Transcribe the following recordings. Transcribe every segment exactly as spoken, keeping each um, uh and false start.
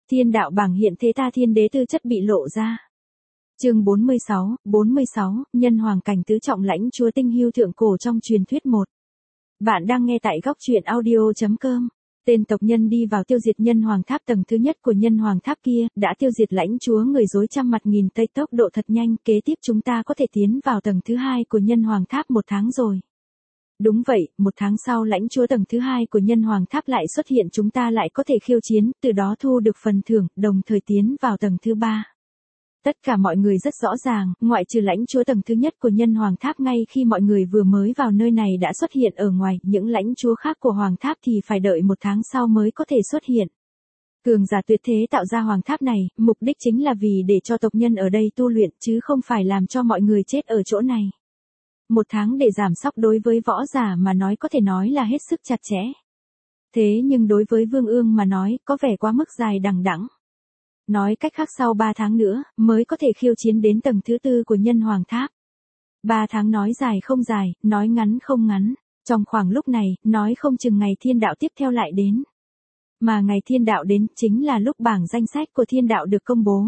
Thiên đạo bảng hiện thế ta thiên đế tư chất bị lộ ra. Chương bốn mươi sáu, bốn mươi sáu, nhân hoàng cảnh tứ trọng lãnh chúa tinh hưu thượng cổ trong truyền thuyết một. Bạn đang nghe tại góc truyện audio chấm com. Tên tộc nhân đi vào tiêu diệt nhân hoàng tháp tầng thứ nhất của nhân hoàng tháp kia, đã tiêu diệt lãnh chúa người dối trăm mặt nghìn tây tốc độ thật nhanh, kế tiếp chúng ta có thể tiến vào tầng thứ hai của nhân hoàng tháp một tháng rồi. Đúng vậy, một tháng sau lãnh chúa tầng thứ hai của nhân hoàng tháp lại xuất hiện, chúng ta lại có thể khiêu chiến, từ đó thu được phần thưởng, đồng thời tiến vào tầng thứ ba. Tất cả mọi người rất rõ ràng, ngoại trừ lãnh chúa tầng thứ nhất của nhân hoàng tháp, ngay khi mọi người vừa mới vào nơi này đã xuất hiện ở ngoài, những lãnh chúa khác của hoàng tháp thì phải đợi một tháng sau mới có thể xuất hiện. Cường giả tuyệt thế tạo ra hoàng tháp này, mục đích chính là vì để cho tộc nhân ở đây tu luyện, chứ không phải làm cho mọi người chết ở chỗ này. Một tháng để giảm sóc đối với võ giả mà nói có thể nói là hết sức chặt chẽ. Thế nhưng đối với Vương Ương mà nói, có vẻ quá mức dài đằng đẵng. Nói cách khác sau ba tháng nữa, mới có thể khiêu chiến đến tầng thứ tư của nhân hoàng tháp. ba tháng nói dài không dài, nói ngắn không ngắn. Trong khoảng lúc này, nói không chừng ngày thiên đạo tiếp theo lại đến. Mà ngày thiên đạo đến, chính là lúc bảng danh sách của thiên đạo được công bố.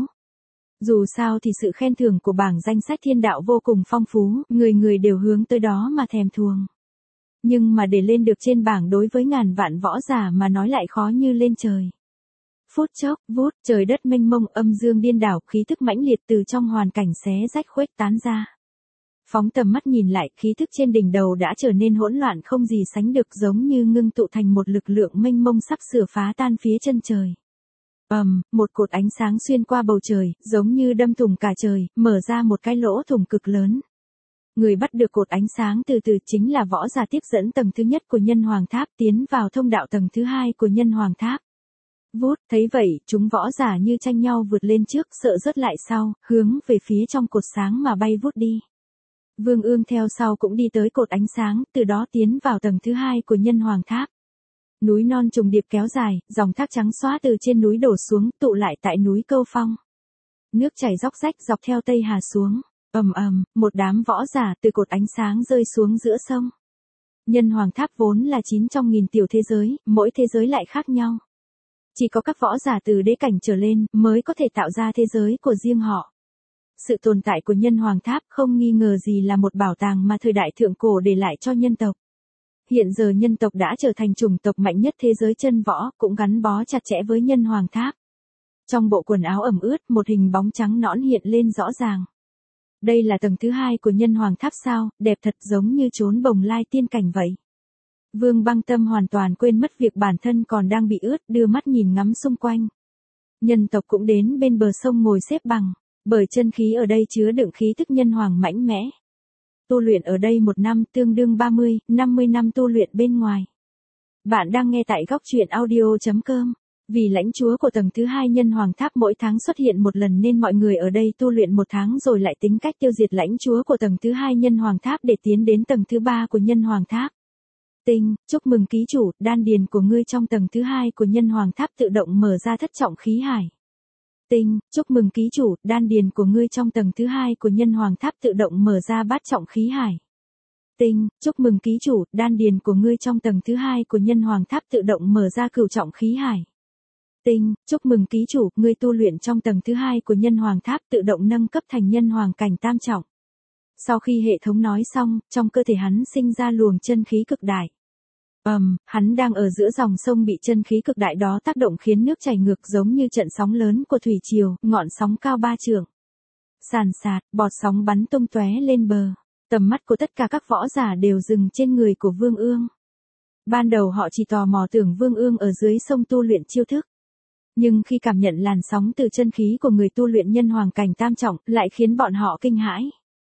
Dù sao thì sự khen thưởng của bảng danh sách thiên đạo vô cùng phong phú, người người đều hướng tới đó mà thèm thuồng. Nhưng mà để lên được trên bảng đối với ngàn vạn võ giả mà nói lại khó như lên trời. Phút chốc, vút, trời đất mênh mông, âm dương điên đảo, khí thức mãnh liệt từ trong hoàn cảnh xé rách khuếch tán ra. Phóng tầm mắt nhìn lại, khí thức trên đỉnh đầu đã trở nên hỗn loạn không gì sánh được, giống như ngưng tụ thành một lực lượng mênh mông sắp sửa phá tan phía chân trời. Ầm, um, một cột ánh sáng xuyên qua bầu trời, giống như đâm thủng cả trời, mở ra một cái lỗ thủng cực lớn. Người bắt được cột ánh sáng từ từ chính là võ giả tiếp dẫn tầng thứ nhất của nhân hoàng tháp tiến vào thông đạo tầng thứ hai của nhân hoàng tháp. Vút, thấy vậy, chúng võ giả như tranh nhau vượt lên trước, sợ rớt lại sau, hướng về phía trong cột sáng mà bay vút đi. Vương Ương theo sau cũng đi tới cột ánh sáng, từ đó tiến vào tầng thứ hai của nhân hoàng tháp. Núi non trùng điệp kéo dài, dòng thác trắng xóa từ trên núi đổ xuống, tụ lại tại núi Câu Phong. Nước chảy róc rách dọc theo Tây Hà xuống. Ầm ầm, một đám võ giả từ cột ánh sáng rơi xuống giữa sông. Nhân hoàng tháp vốn là chín trong nghìn tiểu thế giới, mỗi thế giới lại khác nhau. Chỉ có các võ giả từ đế cảnh trở lên mới có thể tạo ra thế giới của riêng họ. Sự tồn tại của nhân hoàng tháp không nghi ngờ gì là một bảo tàng mà thời đại thượng cổ để lại cho nhân tộc. Hiện giờ nhân tộc đã trở thành chủng tộc mạnh nhất thế giới chân võ, cũng gắn bó chặt chẽ với nhân hoàng tháp. Trong bộ quần áo ẩm ướt, một hình bóng trắng nõn hiện lên rõ ràng. Đây là tầng thứ hai của nhân hoàng tháp sao, đẹp thật, giống như chốn bồng lai tiên cảnh vậy. Vương Băng Tâm hoàn toàn quên mất việc bản thân còn đang bị ướt, đưa mắt nhìn ngắm xung quanh. Nhân tộc cũng đến bên bờ sông ngồi xếp bằng, bởi chân khí ở đây chứa đựng khí tức nhân hoàng mãnh mẽ. Tu luyện ở đây một năm tương đương ba mươi, năm mươi năm tu luyện bên ngoài. Bạn đang nghe tại góc truyện audio chấm com. Vì lãnh chúa của tầng thứ hai nhân hoàng tháp mỗi tháng xuất hiện một lần nên mọi người ở đây tu luyện một tháng rồi lại tính cách tiêu diệt lãnh chúa của tầng thứ hai nhân hoàng tháp để tiến đến tầng thứ ba của nhân hoàng tháp. Tinh, chúc mừng ký chủ, đan điền của ngươi trong tầng thứ hai của nhân hoàng tháp tự động mở ra thất trọng khí hải. Tinh, chúc mừng ký chủ, đan điền của ngươi trong tầng thứ hai của nhân hoàng tháp tự động mở ra bát trọng khí hải. Tinh, chúc mừng ký chủ, đan điền của ngươi trong tầng thứ hai của nhân hoàng tháp tự động mở ra cửu trọng khí hải. Tinh, chúc mừng ký chủ, ngươi tu luyện trong tầng thứ hai của nhân hoàng tháp tự động nâng cấp thành nhân hoàng cảnh tam trọng. Sau khi hệ thống nói xong, trong cơ thể hắn sinh ra luồng chân khí cực đại. Ầm, um, hắn đang ở giữa dòng sông bị chân khí cực đại đó tác động khiến nước chảy ngược giống như trận sóng lớn của thủy triều, ngọn sóng cao ba trượng. Sàn sạt, bọt sóng bắn tung tóe lên bờ. Tầm mắt của tất cả các võ giả đều dừng trên người của Vương Ương. Ban đầu họ chỉ tò mò tưởng Vương Ương ở dưới sông tu luyện chiêu thức. Nhưng khi cảm nhận làn sóng từ chân khí của người tu luyện nhân hoàng cảnh tam trọng, lại khiến bọn họ kinh hãi.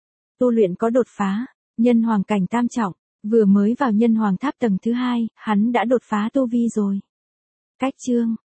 Tu luyện có đột phá, nhân hoàng cảnh tam trọng, vừa mới vào nhân hoàng tháp tầng thứ hai, hắn đã đột phá tu vi rồi. Cách chương,